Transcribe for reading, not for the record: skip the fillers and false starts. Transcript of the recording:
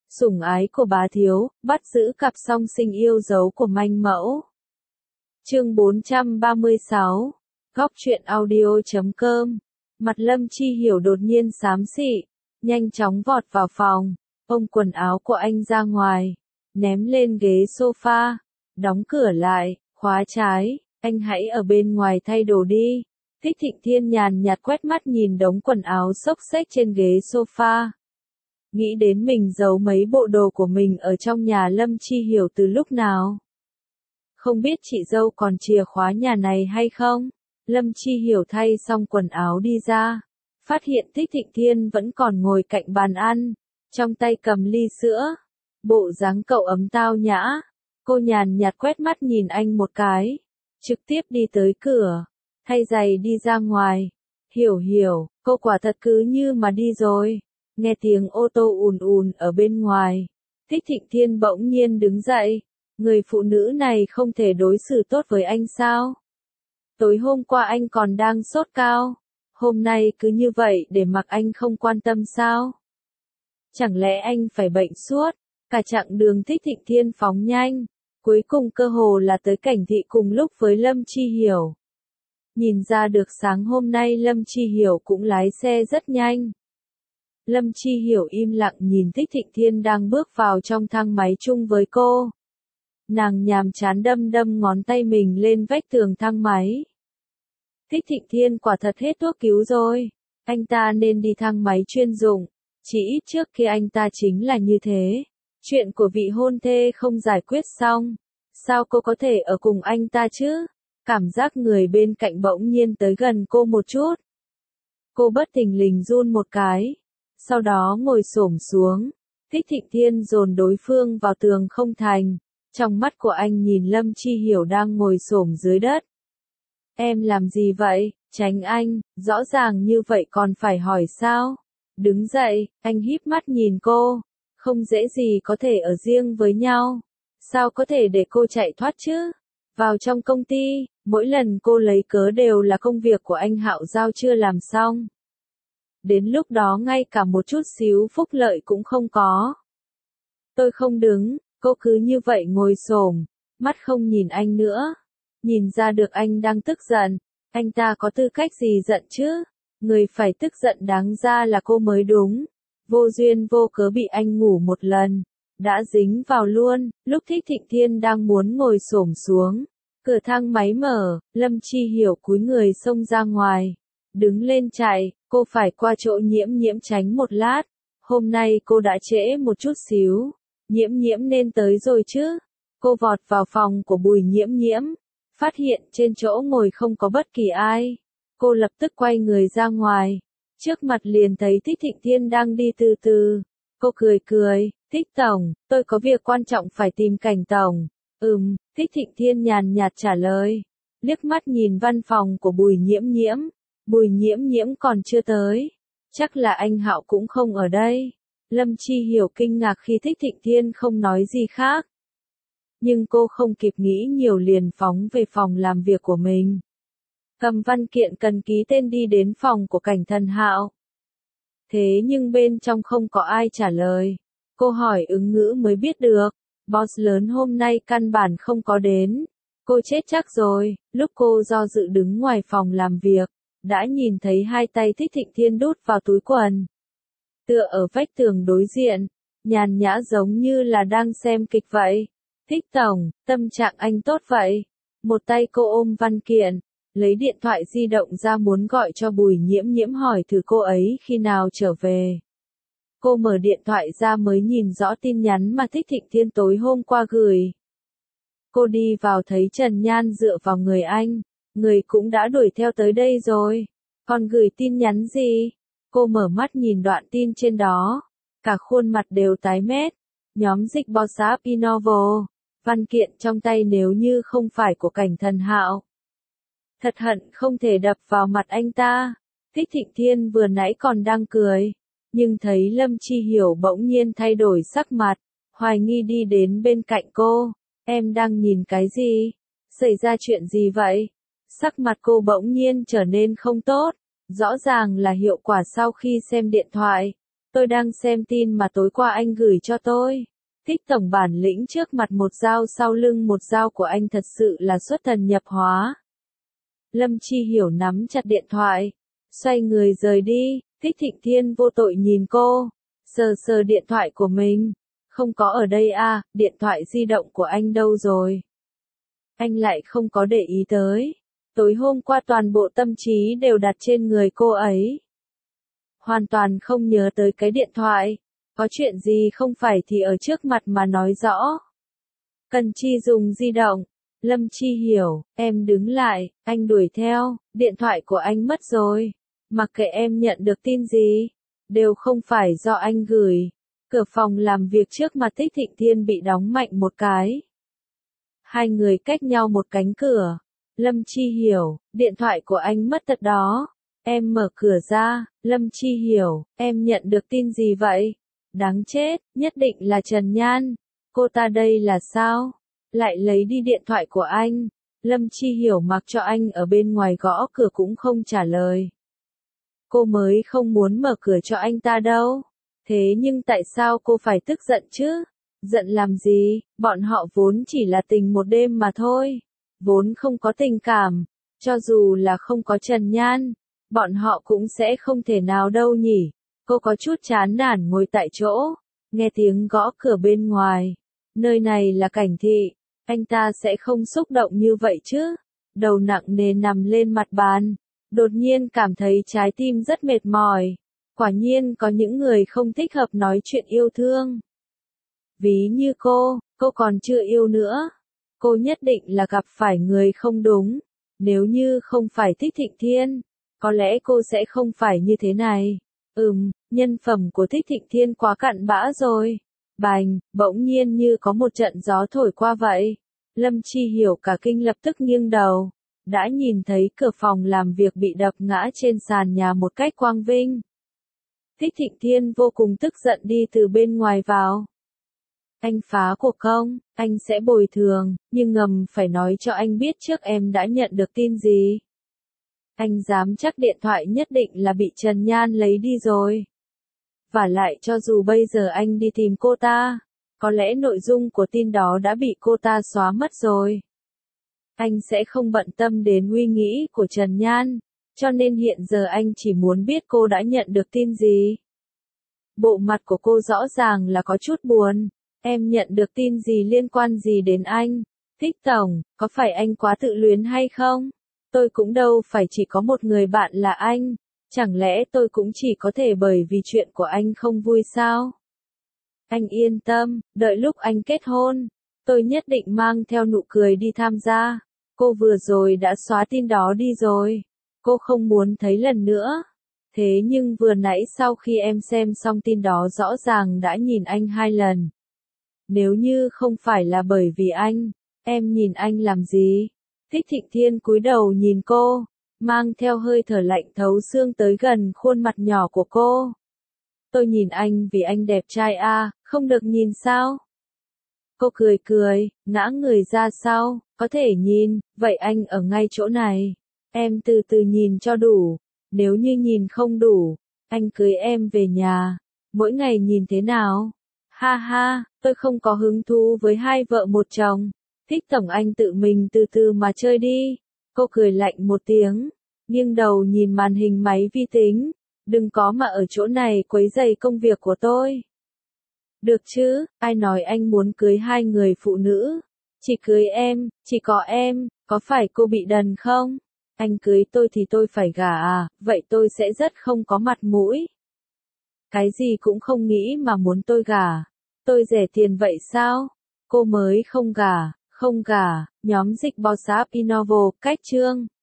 Sủng ái của bá thiếu, bắt giữ cặp song sinh yêu dấu của manh mẫu. Chương 436. Góc truyện audio.com. Mặt Lâm Chi Hiểu đột nhiên xám xị, nhanh chóng vọt vào phòng, ôm quần áo của anh ra ngoài, ném lên ghế sofa, đóng cửa lại, khóa trái, anh hãy ở bên ngoài thay đồ đi. Thích Thịnh Thiên nhàn nhạt quét mắt nhìn đống quần áo xốc xếch trên ghế sofa. Nghĩ đến mình giấu mấy bộ đồ của mình ở trong nhà Lâm Chi Hiểu từ lúc nào. Không biết chị dâu còn chìa khóa nhà này hay không? Lâm Chi Hiểu thay xong quần áo đi ra, phát hiện Thích Thịnh Thiên vẫn còn ngồi cạnh bàn ăn, trong tay cầm ly sữa. Bộ dáng cậu ấm tao nhã. Cô nhàn nhạt quét mắt nhìn anh một cái, trực tiếp đi tới cửa, thay giày đi ra ngoài. Hiểu, cô quả thật cứ như mà đi rồi. Nghe tiếng ô tô ùn ùn ở bên ngoài, Thích Thịnh Thiên bỗng nhiên đứng dậy. Người phụ nữ này không thể đối xử tốt với anh sao? Tối hôm qua anh còn đang sốt cao, hôm nay cứ như vậy để mặc anh không quan tâm sao? Chẳng lẽ anh phải bệnh suốt? Cả chặng đường Thích Thịnh Thiên phóng nhanh, cuối cùng cơ hồ là tới Cảnh Thị cùng lúc với Lâm Chi Hiểu. Nhìn ra được sáng hôm nay Lâm Chi Hiểu cũng lái xe rất nhanh. Lâm Chi Hiểu im lặng nhìn Thích Thịnh Thiên đang bước vào trong thang máy chung với cô. Nàng nhàm chán đâm ngón tay mình lên vách tường thang máy. Thích Thịnh Thiên quả thật hết thuốc cứu rồi. Anh ta nên đi thang máy chuyên dụng. Chỉ ít trước khi anh ta chính là như thế. Chuyện của vị hôn thê không giải quyết xong. Sao cô có thể ở cùng anh ta chứ? Cảm giác người bên cạnh bỗng nhiên tới gần cô một chút. Cô bất thình lình run một cái. Sau đó ngồi xổm xuống. Thích Thịnh Thiên dồn đối phương vào tường không thành. Trong mắt của anh nhìn Lâm Chi Hiểu đang ngồi xổm dưới đất. Em làm gì vậy? Tránh anh, rõ ràng như vậy còn phải hỏi sao? Đứng dậy, anh híp mắt nhìn cô. Không dễ gì có thể ở riêng với nhau. Sao có thể để cô chạy thoát chứ? Vào trong công ty, mỗi lần cô lấy cớ đều là công việc của anh Hạo giao chưa làm xong. Đến lúc đó ngay cả một chút xíu phúc lợi cũng không có. Tôi không đứng, cô cứ như vậy ngồi xổm, mắt không nhìn anh nữa. Nhìn ra được anh đang tức giận, anh ta có tư cách gì giận chứ? Người phải tức giận đáng ra là cô mới đúng. Vô duyên vô cớ bị anh ngủ một lần, đã dính vào luôn. Lúc Thích Thịnh Thiên đang muốn ngồi xổm xuống, cửa thang máy mở, Lâm Chi Hiểu cúi người xông ra ngoài, đứng lên chạy. Cô phải qua chỗ Nhiễm tránh một lát. Hôm nay cô đã trễ một chút xíu. Nhiễm nên tới rồi chứ? Cô vọt vào phòng của Bùi Nhiễm, phát hiện trên chỗ ngồi không có bất kỳ ai. Cô lập tức quay người ra ngoài. Trước mặt liền thấy Thích Thịnh Thiên đang đi từ từ. Cô cười, Thích Tổng, tôi có việc quan trọng phải tìm Cảnh Tổng. Thích Thịnh Thiên nhàn nhạt trả lời. Liếc mắt nhìn văn phòng của Bùi Nhiễm. Bùi Nhiễm còn chưa tới. Chắc là anh Hạo cũng không ở đây. Lâm Chi Hiểu kinh ngạc khi Thích Thịnh Thiên không nói gì khác. Nhưng cô không kịp nghĩ nhiều liền phóng về phòng làm việc của mình. Cầm văn kiện cần ký tên đi đến phòng của Cảnh Thần Hạo. Thế nhưng bên trong không có ai trả lời. Cô hỏi ứng ngữ mới biết được. Boss lớn hôm nay căn bản không có đến. Cô chết chắc rồi. Lúc cô do dự đứng ngoài phòng làm việc, đã nhìn thấy hai tay Thích Thịnh Thiên đút vào túi quần. Tựa ở vách tường đối diện, nhàn nhã giống như là đang xem kịch vậy. Thích Tổng, tâm trạng anh tốt vậy. Một tay cô ôm văn kiện, lấy điện thoại di động ra muốn gọi cho Bùi Nhiễm hỏi thử cô ấy khi nào trở về. Cô mở điện thoại ra mới nhìn rõ tin nhắn mà Thích Thịnh Thiên tối hôm qua gửi. Cô đi vào thấy Trần Nhan dựa vào người anh, người cũng đã đuổi theo tới đây rồi. Còn gửi tin nhắn gì? Cô mở mắt nhìn đoạn tin trên đó, cả khuôn mặt đều tái mét. Nhóm dịch WhatsApp Innovo, văn kiện trong tay nếu như không phải của Cảnh Thần Hạo. Thật hận không thể đập vào mặt anh ta. Thích Thịnh Thiên vừa nãy còn đang cười, nhưng thấy Lâm Chi Hiểu bỗng nhiên thay đổi sắc mặt, hoài nghi đi đến bên cạnh cô. Em đang nhìn cái gì? Xảy ra chuyện gì vậy? Sắc mặt cô bỗng nhiên trở nên không tốt. Rõ ràng là hiệu quả sau khi xem điện thoại. Tôi đang xem tin mà tối qua anh gửi cho tôi. Thích tổng bản lĩnh trước mặt một dao sau lưng một dao của anh thật sự là xuất thần nhập hóa. Lâm Chi Hiểu nắm chặt điện thoại, xoay người rời đi. Thích Thịnh Thiên vô tội nhìn cô, sờ sờ điện thoại của mình. Không có ở đây à, điện thoại di động của anh đâu rồi? Anh lại không có để ý tới. Tối hôm qua toàn bộ tâm trí đều đặt trên người cô ấy. Hoàn toàn không nhớ tới cái điện thoại. Có chuyện gì không phải thì ở trước mặt mà nói rõ. Cần Chi dùng di động. Lâm Chi Hiểu, em đứng lại, anh đuổi theo, điện thoại của anh mất rồi. Mặc kệ em nhận được tin gì, đều không phải do anh gửi. Cửa phòng làm việc trước mặt Thích Thịnh Thiên bị đóng mạnh một cái. Hai người cách nhau một cánh cửa. Lâm Chi Hiểu, điện thoại của anh mất thật đó. Em mở cửa ra, Lâm Chi Hiểu, em nhận được tin gì vậy? Đáng chết, nhất định là Trần Nhan. Cô ta đây là sao? Lại lấy đi điện thoại của anh. Lâm Chi Hiểu mặc cho anh ở bên ngoài gõ cửa cũng không trả lời. Cô mới không muốn mở cửa cho anh ta đâu. Thế nhưng tại sao cô phải tức giận chứ? Giận làm gì, bọn họ vốn chỉ là tình một đêm mà thôi. Vốn không có tình cảm. Cho dù là không có Trần Nhan, bọn họ cũng sẽ không thể nào đâu nhỉ. Cô có chút chán nản ngồi tại chỗ, nghe tiếng gõ cửa bên ngoài. Nơi này là Cảnh Thị, anh ta sẽ không xúc động như vậy chứ. Đầu nặng nề nằm lên mặt bàn, đột nhiên cảm thấy trái tim rất mệt mỏi. Quả nhiên có những người không thích hợp nói chuyện yêu thương. Ví như cô còn chưa yêu nữa. Cô nhất định là gặp phải người không đúng. Nếu như không phải Thích Thịnh Thiên, có lẽ cô sẽ không phải như thế này. Nhân phẩm của Thích Thịnh Thiên quá cặn bã rồi. Bành, bỗng nhiên như có một trận gió thổi qua vậy. Lâm Chi Hiểu cả kinh lập tức nghiêng đầu. Đã nhìn thấy cửa phòng làm việc bị đập ngã trên sàn nhà một cách quang vinh. Thích Thịnh Thiên vô cùng tức giận đi từ bên ngoài vào. Anh phá cuộc không, anh sẽ bồi thường, nhưng ngầm phải nói cho anh biết trước em đã nhận được tin gì. Anh dám chắc điện thoại nhất định là bị Trần Nhan lấy đi rồi. Và lại cho dù bây giờ anh đi tìm cô ta, có lẽ nội dung của tin đó đã bị cô ta xóa mất rồi. Anh sẽ không bận tâm đến suy nghĩ của Trần Nhan, cho nên hiện giờ anh chỉ muốn biết cô đã nhận được tin gì. Bộ mặt của cô rõ ràng là có chút buồn. Em nhận được tin gì liên quan gì đến anh? Thích tổng, có phải anh quá tự luyến hay không? Tôi cũng đâu phải chỉ có một người bạn là anh. Chẳng lẽ tôi cũng chỉ có thể bởi vì chuyện của anh không vui sao? Anh yên tâm, đợi lúc anh kết hôn, tôi nhất định mang theo nụ cười đi tham gia. Cô vừa rồi đã xóa tin đó đi rồi. Cô không muốn thấy lần nữa. Thế nhưng vừa nãy sau khi em xem xong tin đó rõ ràng đã nhìn anh 2 lần. Nếu như không phải là bởi vì anh, em nhìn anh làm gì? Thích Thịnh Thiên cúi đầu nhìn cô, mang theo hơi thở lạnh thấu xương tới gần khuôn mặt nhỏ của cô. Tôi nhìn anh vì anh đẹp trai à, không được nhìn sao? Cô cười cười, ngã người ra sau, có thể nhìn, vậy anh ở ngay chỗ này. Em từ từ nhìn cho đủ, nếu như nhìn không đủ, anh cưới em về nhà, mỗi ngày nhìn thế nào? Ha ha, tôi không có hứng thú với 2 vợ một chồng. Thích tổng anh tự mình từ từ mà chơi đi. Cô cười lạnh một tiếng, nghiêng đầu nhìn màn hình máy vi tính. Đừng có mà ở chỗ này quấy rầy công việc của tôi. Được chứ, ai nói anh muốn cưới 2 người phụ nữ? Chỉ cưới em, chỉ có em, có phải cô bị đần không? Anh cưới tôi thì tôi phải gả à, vậy tôi sẽ rất không có mặt mũi. Cái gì cũng không nghĩ mà muốn tôi gả. Tôi rẻ tiền vậy sao? Cô mới không gả, nhóm dịch bò sáp Innovo, cách chương.